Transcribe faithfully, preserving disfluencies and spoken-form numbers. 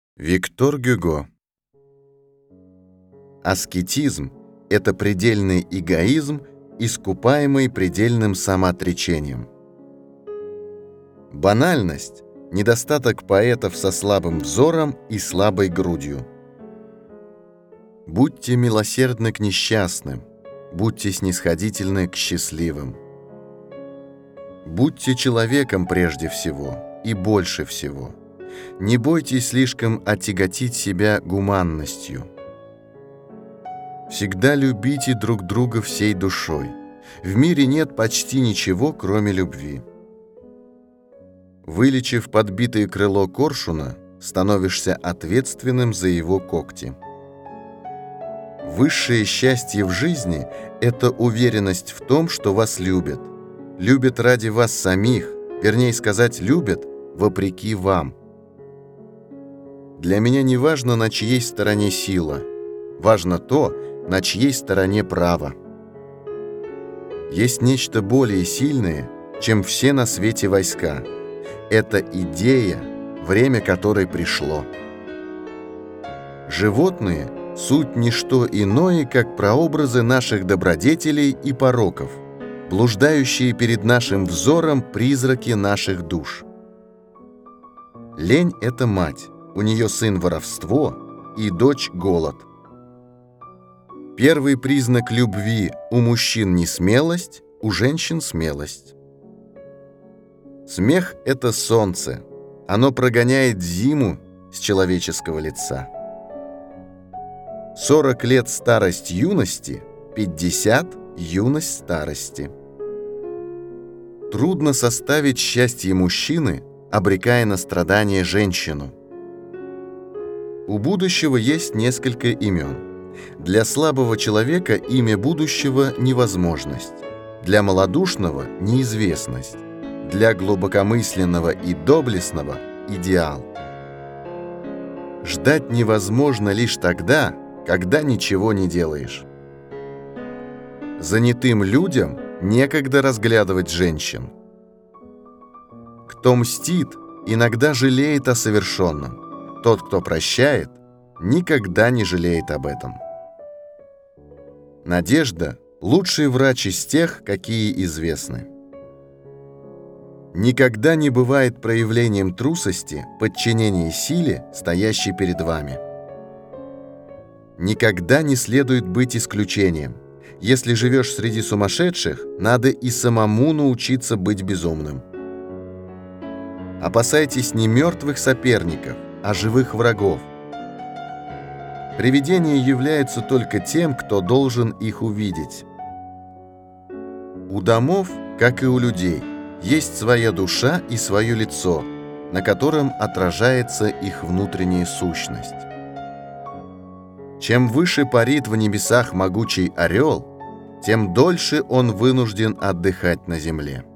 Виктор Гюго. Аскетизм – это предельный эгоизм, искупаемый предельным самоотречением. Банальность – недостаток поэтов со слабым взором и слабой грудью. Будьте милосердны к несчастным, будьте снисходительны к счастливым. Будьте человеком прежде всего и больше всего. Не бойтесь слишком отяготить себя гуманностью. Всегда любите друг друга всей душой. В мире нет почти ничего, кроме любви. Вылечив подбитое крыло коршуна, становишься ответственным за его когти. Высшее счастье в жизни – это уверенность в том, что вас любят. Любят ради вас самих, вернее сказать, любят вопреки вам. Для меня не важно, на чьей стороне сила. Важно то, на чьей стороне право. Есть нечто более сильное, чем все на свете войска. Это идея, время которой пришло. Животные – суть не что иное, как прообразы наших добродетелей и пороков, блуждающие перед нашим взором призраки наших душ. Лень – это мать. У нее сын воровство и дочь голод. Первый признак любви у мужчин не смелость, у женщин смелость. Смех – это солнце. Оно прогоняет зиму с человеческого лица. Сорок лет старость юности, пятьдесят юность старости. Трудно составить счастье мужчины, обрекая на страдания женщину. У будущего есть несколько имен. Для слабого человека имя будущего – невозможность. Для малодушного – неизвестность. Для глубокомысленного и доблестного – идеал. Ждать невозможно лишь тогда, когда ничего не делаешь. Занятым людям некогда разглядывать женщин. Кто мстит, иногда жалеет о совершенном. Тот, кто прощает, никогда не жалеет об этом. Надежда – лучший врач из тех, какие известны. Никогда не бывает проявлением трусости подчинение силе, стоящей перед вами. Никогда не следует быть исключением. Если живешь среди сумасшедших, надо и самому научиться быть безумным. Опасайтесь не мертвых соперников, а живых врагов. Привидения являются только тем, кто должен их увидеть. У домов, как и у людей, есть своя душа и свое лицо, на котором отражается их внутренняя сущность. Чем выше парит в небесах могучий орел, тем дольше он вынужден отдыхать на земле.